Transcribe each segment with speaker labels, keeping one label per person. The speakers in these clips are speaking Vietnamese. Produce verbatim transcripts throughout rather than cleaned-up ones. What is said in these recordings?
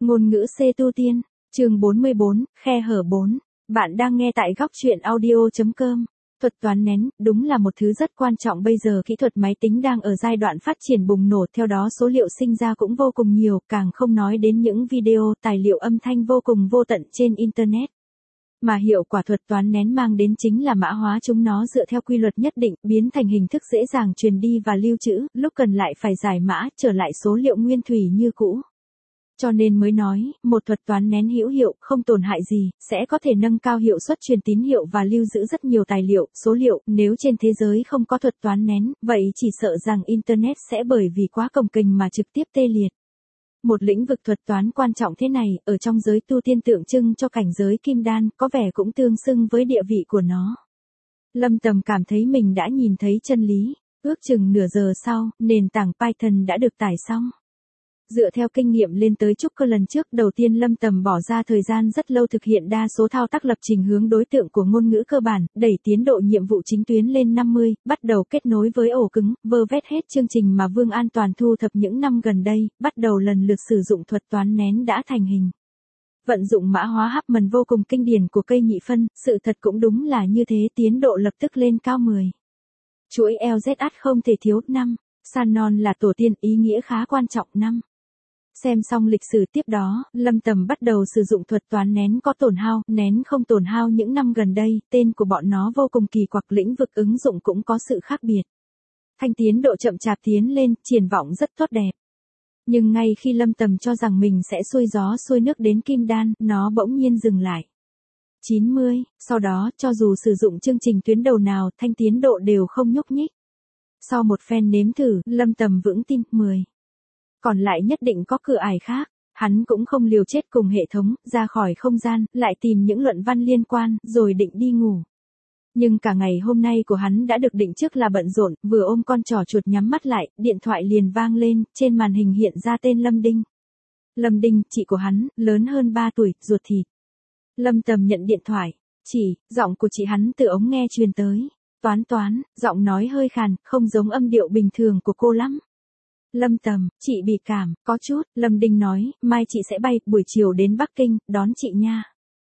Speaker 1: Ngôn ngữ C tu tiên, chương bốn mươi bốn, khe hở bốn. Bạn đang nghe tại góc truyện audio chấm com. Thuật toán nén, đúng là một thứ rất quan trọng bây giờ kỹ thuật máy tính đang ở giai đoạn phát triển bùng nổ, theo đó số liệu sinh ra cũng vô cùng nhiều, càng không nói đến những video, tài liệu âm thanh vô cùng vô tận trên Internet. Mà hiệu quả thuật toán nén mang đến chính là mã hóa chúng nó dựa theo quy luật nhất định, biến thành hình thức dễ dàng truyền đi và lưu trữ, lúc cần lại phải giải mã, trở lại số liệu nguyên thủy như cũ. Cho nên mới nói, một thuật toán nén hữu hiệu, không tổn hại gì, sẽ có thể nâng cao hiệu suất truyền tín hiệu và lưu giữ rất nhiều tài liệu, số liệu. Nếu trên thế giới không có thuật toán nén, vậy chỉ sợ rằng Internet sẽ bởi vì quá cồng kềnh mà trực tiếp tê liệt. Một lĩnh vực thuật toán quan trọng thế này, ở trong giới tu tiên tượng trưng cho cảnh giới kim đan, có vẻ cũng tương xưng với địa vị của nó. Lâm Tầm cảm thấy mình đã nhìn thấy chân lý, ước chừng nửa giờ sau, nền tảng Python đã được tải xong. Dựa theo kinh nghiệm lên tới trúc cơ lần trước, đầu tiên Lâm Tầm bỏ ra thời gian rất lâu thực hiện đa số thao tác lập trình hướng đối tượng của ngôn ngữ cơ bản, đẩy tiến độ nhiệm vụ chính tuyến lên năm mươi, bắt đầu kết nối với ổ cứng, vơ vét hết chương trình mà Vương An Toàn thu thập những năm gần đây, bắt đầu lần lượt sử dụng thuật toán nén đã thành hình. Vận dụng mã hóa Huffman vô cùng kinh điển của cây nhị phân, sự thật cũng đúng là như thế, tiến độ lập tức lên cao mười. Chuỗi lờ zét hát không thể thiếu. Năm. Shannon là tổ tiên, ý nghĩa khá quan trọng. Năm. Xem xong lịch sử tiếp đó, Lâm Tầm bắt đầu sử dụng thuật toán nén có tổn hao, nén không tổn hao những năm gần đây, tên của bọn nó vô cùng kỳ quặc, lĩnh vực ứng dụng cũng có sự khác biệt. Thanh tiến độ chậm chạp tiến lên, triển vọng rất tốt đẹp. Nhưng ngay khi Lâm Tầm cho rằng mình sẽ xuôi gió xuôi nước đến kim đan, nó bỗng nhiên dừng lại. chín mươi, sau đó, cho dù sử dụng chương trình tuyến đầu nào, thanh tiến độ đều không nhúc nhích. Sau một phen nếm thử, Lâm Tầm vững tin, mười. Còn lại nhất định có cửa ải khác, hắn cũng không liều chết cùng hệ thống, ra khỏi không gian, lại tìm những luận văn liên quan, rồi định đi ngủ. Nhưng cả ngày hôm nay của hắn đã được định trước là bận rộn, vừa ôm con trỏ chuột nhắm mắt lại, điện thoại liền vang lên, trên màn hình hiện ra tên Lâm Đinh. Lâm Đinh, chị của hắn, lớn hơn ba tuổi, ruột thịt. Lâm Tầm nhận điện thoại, chị, giọng của chị hắn từ ống nghe truyền tới. Toán toán, giọng nói hơi khàn, không giống âm điệu bình thường của cô lắm. Lâm Tầm, chị bị cảm, có chút, Lâm Đinh nói, mai chị sẽ bay, buổi chiều đến Bắc Kinh, đón chị nha.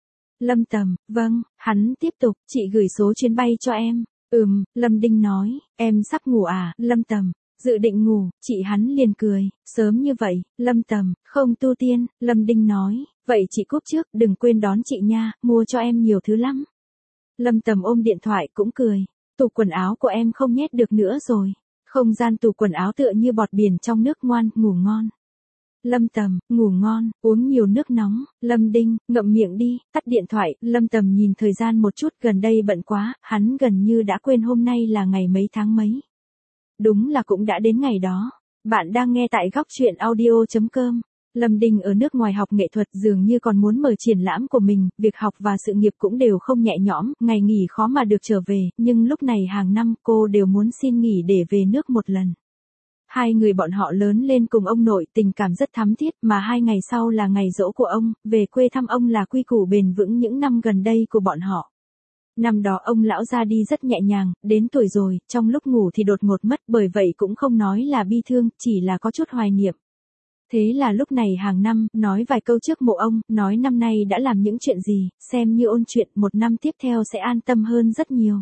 Speaker 1: Lâm Tầm, vâng, hắn tiếp tục, chị gửi số chuyến bay cho em. Ừm, Lâm Đinh nói, em sắp ngủ à, Lâm Tầm, dự định ngủ, chị hắn liền cười, sớm như vậy, Lâm Tầm, không tu tiên, Lâm Đinh nói, vậy chị cúp trước, đừng quên đón chị nha, mua cho em nhiều thứ lắm. Lâm Tầm ôm điện thoại cũng cười, tủ quần áo của em không nhét được nữa rồi. Không gian tủ quần áo tựa như bọt biển trong nước, ngoan, ngủ ngon. Lâm Tầm, ngủ ngon, uống nhiều nước nóng. Lâm Đinh, ngậm miệng đi, tắt điện thoại. Lâm Tầm nhìn thời gian một chút, gần đây bận quá, hắn gần như đã quên hôm nay là ngày mấy tháng mấy. Đúng là cũng đã đến ngày đó. Bạn đang nghe tại góc truyện audio chấm com. Lâm Đinh ở nước ngoài học nghệ thuật, dường như còn muốn mở triển lãm của mình, việc học và sự nghiệp cũng đều không nhẹ nhõm, ngày nghỉ khó mà được trở về, nhưng lúc này hàng năm cô đều muốn xin nghỉ để về nước một lần. Hai người bọn họ lớn lên cùng ông nội, tình cảm rất thắm thiết, mà hai ngày sau là ngày giỗ của ông, về quê thăm ông là quy củ bền vững những năm gần đây của bọn họ. Năm đó ông lão ra đi rất nhẹ nhàng, đến tuổi rồi, trong lúc ngủ thì đột ngột mất, bởi vậy cũng không nói là bi thương, chỉ là có chút hoài niệm. Thế là lúc này hàng năm, nói vài câu trước mộ ông, nói năm nay đã làm những chuyện gì, xem như ôn chuyện, một năm tiếp theo sẽ an tâm hơn rất nhiều.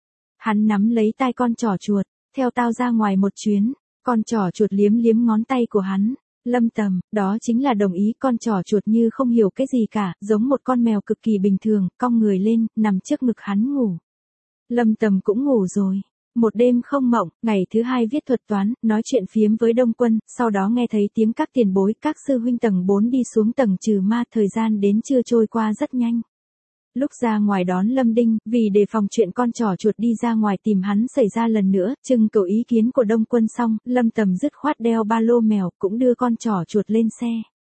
Speaker 1: Hắn nắm lấy tai con trỏ chuột, theo tao ra ngoài một chuyến, con trỏ chuột liếm liếm ngón tay của hắn. Lâm Tầm, đó chính là đồng ý, con trỏ chuột như không hiểu cái gì cả, giống một con mèo cực kỳ bình thường, cong người lên, nằm trước ngực hắn ngủ. Lâm Tầm cũng ngủ rồi. Một đêm không mộng, ngày thứ hai viết thuật toán, nói chuyện phiếm với Đông Quân, sau đó nghe thấy tiếng các tiền bối, các sư huynh tầng bốn đi xuống tầng trừ ma, thời gian đến trưa trôi qua rất nhanh. Lúc ra ngoài đón Lâm Đinh, vì đề phòng chuyện con trỏ chuột đi ra ngoài tìm hắn xảy ra lần nữa, trưng cầu ý kiến của Đông Quân xong, Lâm Tầm dứt khoát đeo ba lô mèo, cũng đưa con trỏ chuột lên xe.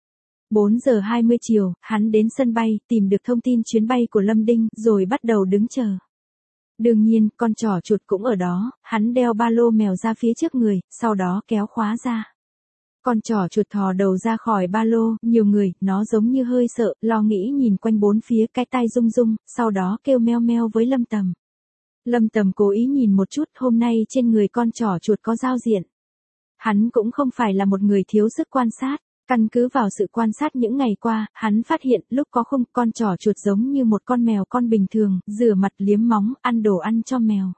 Speaker 1: bốn giờ hai mươi chiều, hắn đến sân bay, tìm được thông tin chuyến bay của Lâm Đinh, rồi bắt đầu đứng chờ. Đương nhiên, con trỏ chuột cũng ở đó, hắn đeo ba lô mèo ra phía trước người, sau đó kéo khóa ra. Con trỏ chuột thò đầu ra khỏi ba lô, nhiều người, nó giống như hơi sợ, lo nghĩ nhìn quanh bốn phía, cái tai rung rung, sau đó kêu meo meo với Lâm Tầm. Lâm Tầm cố ý nhìn một chút, hôm nay trên người con trỏ chuột có giao diện. Hắn cũng không phải là một người thiếu sức quan sát. Căn cứ vào sự quan sát những ngày qua, hắn phát hiện lúc có khung con trỏ chuột giống như một con mèo con bình thường, rửa mặt liếm móng, ăn đồ ăn cho mèo.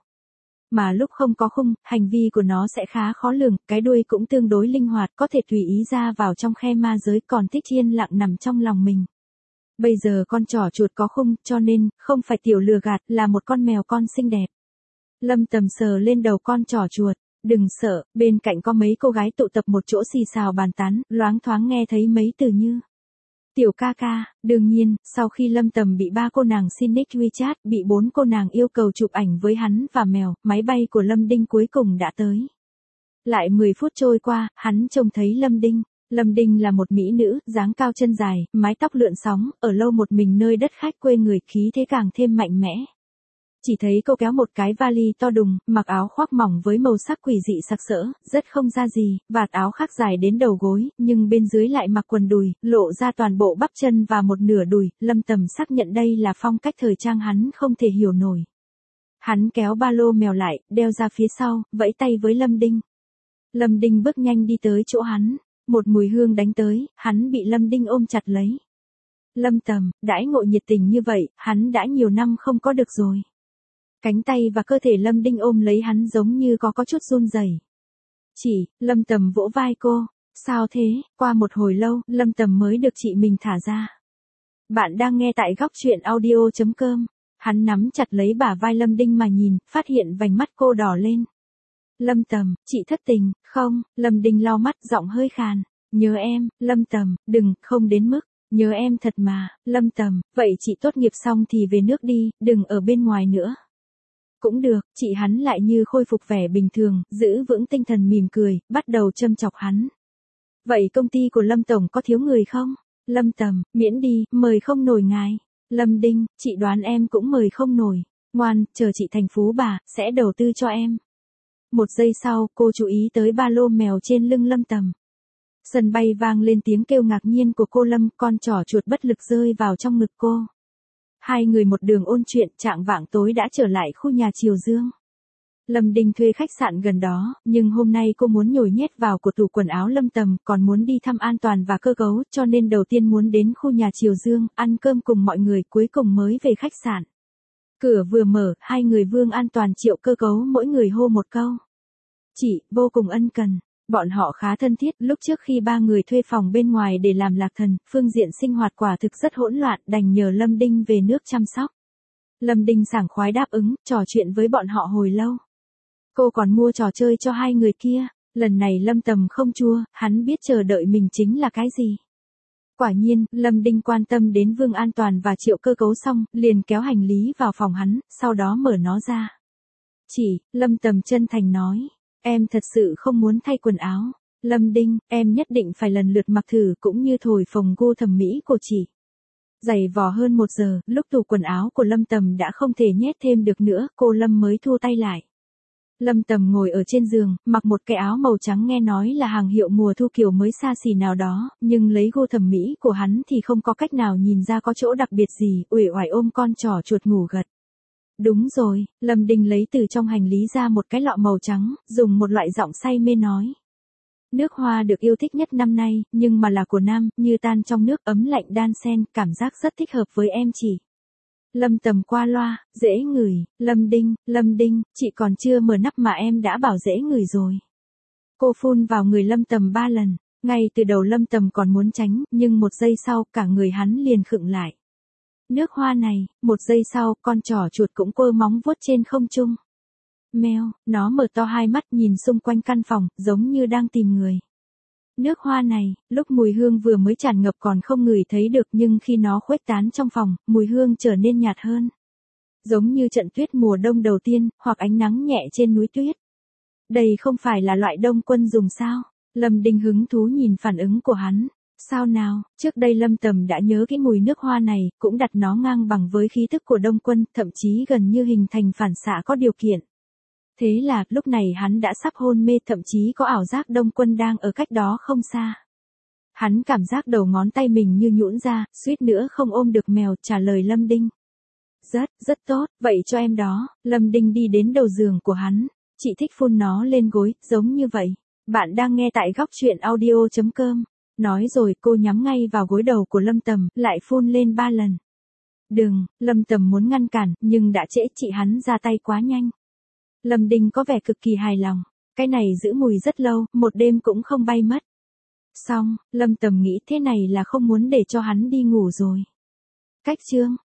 Speaker 1: Mà lúc không có khung, hành vi của nó sẽ khá khó lường, cái đuôi cũng tương đối linh hoạt, có thể tùy ý ra vào trong khe ma giới, còn thích yên lặng nằm trong lòng mình. Bây giờ con trỏ chuột có khung, cho nên, không phải tiểu lừa gạt, là một con mèo con xinh đẹp. Lâm Tầm sờ lên đầu con trỏ chuột. Đừng sợ, bên cạnh có mấy cô gái tụ tập một chỗ xì xào bàn tán, loáng thoáng nghe thấy mấy từ như tiểu ca ca. Đương nhiên, sau khi Lâm Tầm bị ba cô nàng xin nick WeChat, bị bốn cô nàng yêu cầu chụp ảnh với hắn và mèo, máy bay của Lâm Đinh cuối cùng đã tới. Lại mười phút trôi qua, hắn trông thấy Lâm Đinh. Lâm Đinh là một mỹ nữ, dáng cao chân dài, mái tóc lượn sóng, ở lâu một mình nơi đất khách quê người, khí thế càng thêm mạnh mẽ. Chỉ thấy cô kéo một cái vali to đùng, mặc áo khoác mỏng với màu sắc quỷ dị sặc sỡ, rất không ra gì, vạt áo khác dài đến đầu gối, nhưng bên dưới lại mặc quần đùi, lộ ra toàn bộ bắp chân và một nửa đùi. Lâm Tầm xác nhận đây là phong cách thời trang hắn không thể hiểu nổi. Hắn kéo ba lô mèo lại, đeo ra phía sau, vẫy tay với Lâm Đinh. Lâm Đinh bước nhanh đi tới chỗ hắn, một mùi hương đánh tới, hắn bị Lâm Đinh ôm chặt lấy. Lâm Tầm, đãi ngộ nhiệt tình như vậy, hắn đã nhiều năm không có được rồi. Cánh tay và cơ thể Lâm Đinh ôm lấy hắn giống như có có chút run rẩy. Chỉ, Lâm Tầm vỗ vai cô, sao thế, qua một hồi lâu, Lâm Tầm mới được chị mình thả ra. Bạn đang nghe tại góc truyện audio chấm com, hắn nắm chặt lấy bả vai Lâm Đinh mà nhìn, phát hiện vành mắt cô đỏ lên. Lâm Tầm, chị thất tình, không, Lâm Đinh lau mắt giọng hơi khàn, nhớ em, Lâm Tầm, đừng, không đến mức, nhớ em thật mà, Lâm Tầm, vậy chị tốt nghiệp xong thì về nước đi, đừng ở bên ngoài nữa. Cũng được, chị hắn lại như khôi phục vẻ bình thường, giữ vững tinh thần mỉm cười, bắt đầu châm chọc hắn. Vậy công ty của Lâm Tổng có thiếu người không? Lâm Tầm, miễn đi, mời không nổi ngài. Lâm Đinh, chị đoán em cũng mời không nổi. Ngoan, chờ chị thành phú bà, sẽ đầu tư cho em. Một giây sau, cô chú ý tới ba lô mèo trên lưng Lâm Tầm. Sân bay vang lên tiếng kêu ngạc nhiên của cô Lâm, con trỏ chuột bất lực rơi vào trong ngực cô. Hai người một đường ôn chuyện, trạng vạng tối đã trở lại khu nhà Triều Dương. Lâm Đinh thuê khách sạn gần đó, nhưng hôm nay cô muốn nhồi nhét vào của tủ quần áo Lâm Tầm, còn muốn đi thăm an toàn và cơ cấu, cho nên đầu tiên muốn đến khu nhà Triều Dương, ăn cơm cùng mọi người, cuối cùng mới về khách sạn. Cửa vừa mở, hai người Vương An Toàn Triệu Cơ Cấu mỗi người hô một câu. Chị, vô cùng ân cần. Bọn họ khá thân thiết, lúc trước khi ba người thuê phòng bên ngoài để làm lạc thần, phương diện sinh hoạt quả thực rất hỗn loạn, đành nhờ Lâm Đinh về nước chăm sóc. Lâm Đinh sảng khoái đáp ứng, trò chuyện với bọn họ hồi lâu. Cô còn mua trò chơi cho hai người kia, lần này Lâm Tầm không chua, hắn biết chờ đợi mình chính là cái gì. Quả nhiên, Lâm Đinh quan tâm đến Vương An Toàn và Triệu Cơ Cấu xong, liền kéo hành lý vào phòng hắn, sau đó mở nó ra. Chỉ, Lâm Tầm chân thành nói. Em thật sự không muốn thay quần áo. Lâm Đinh, em nhất định phải lần lượt mặc thử cũng như thổi phồng gu thẩm mỹ của chị. Giày vò hơn một giờ, lúc tủ quần áo của Lâm Tầm đã không thể nhét thêm được nữa, cô Lâm mới thu tay lại. Lâm Tầm ngồi ở trên giường, mặc một cái áo màu trắng nghe nói là hàng hiệu mùa thu kiểu mới xa xỉ nào đó, nhưng lấy gu thẩm mỹ của hắn thì không có cách nào nhìn ra có chỗ đặc biệt gì, uể oải ôm con trỏ chuột ngủ gật. Đúng rồi, Lâm Đinh lấy từ trong hành lý ra một cái lọ màu trắng, dùng một loại giọng say mê nói. Nước hoa được yêu thích nhất năm nay, nhưng mà là của nam, như tan trong nước ấm lạnh đan xen, cảm giác rất thích hợp với em chị. Lâm Tầm qua loa, dễ ngửi, Lâm Đinh, Lâm Đinh, chị còn chưa mở nắp mà em đã bảo dễ ngửi rồi. Cô phun vào người Lâm Tầm ba lần, ngay từ đầu Lâm Tầm còn muốn tránh, nhưng một giây sau cả người hắn liền khựng lại. Nước hoa này, một giây sau, con trỏ chuột cũng quơ móng vuốt trên không trung. Mèo, nó mở to hai mắt nhìn xung quanh căn phòng, giống như đang tìm người. Nước hoa này, lúc mùi hương vừa mới tràn ngập còn không ngửi thấy được nhưng khi nó khuếch tán trong phòng, mùi hương trở nên nhạt hơn. Giống như trận tuyết mùa đông đầu tiên, hoặc ánh nắng nhẹ trên núi tuyết. Đây không phải là loại đông quân dùng sao? Lâm Đinh hứng thú nhìn phản ứng của hắn. Sao nào, trước đây Lâm Tầm đã nhớ cái mùi nước hoa này, cũng đặt nó ngang bằng với khí thức của Đông Quân, thậm chí gần như hình thành phản xạ có điều kiện. Thế là, lúc này hắn đã sắp hôn mê, thậm chí có ảo giác Đông Quân đang ở cách đó không xa. Hắn cảm giác đầu ngón tay mình như nhũn ra, suýt nữa không ôm được mèo, trả lời Lâm Đinh. Rất, rất tốt, vậy cho em đó. Lâm Đinh đi đến đầu giường của hắn. Chị thích phun nó lên gối, giống như vậy. Bạn đang nghe tại góc truyện audio chấm com. Nói rồi cô nhắm ngay vào gối đầu của Lâm Tầm, lại phun lên ba lần. Đừng, Lâm Tầm muốn ngăn cản, nhưng đã trễ, chị hắn ra tay quá nhanh. Lâm Đinh có vẻ cực kỳ hài lòng. Cái này giữ mùi rất lâu, một đêm cũng không bay mất. Xong, Lâm Tầm nghĩ thế này là không muốn để cho hắn đi ngủ rồi. Cách chương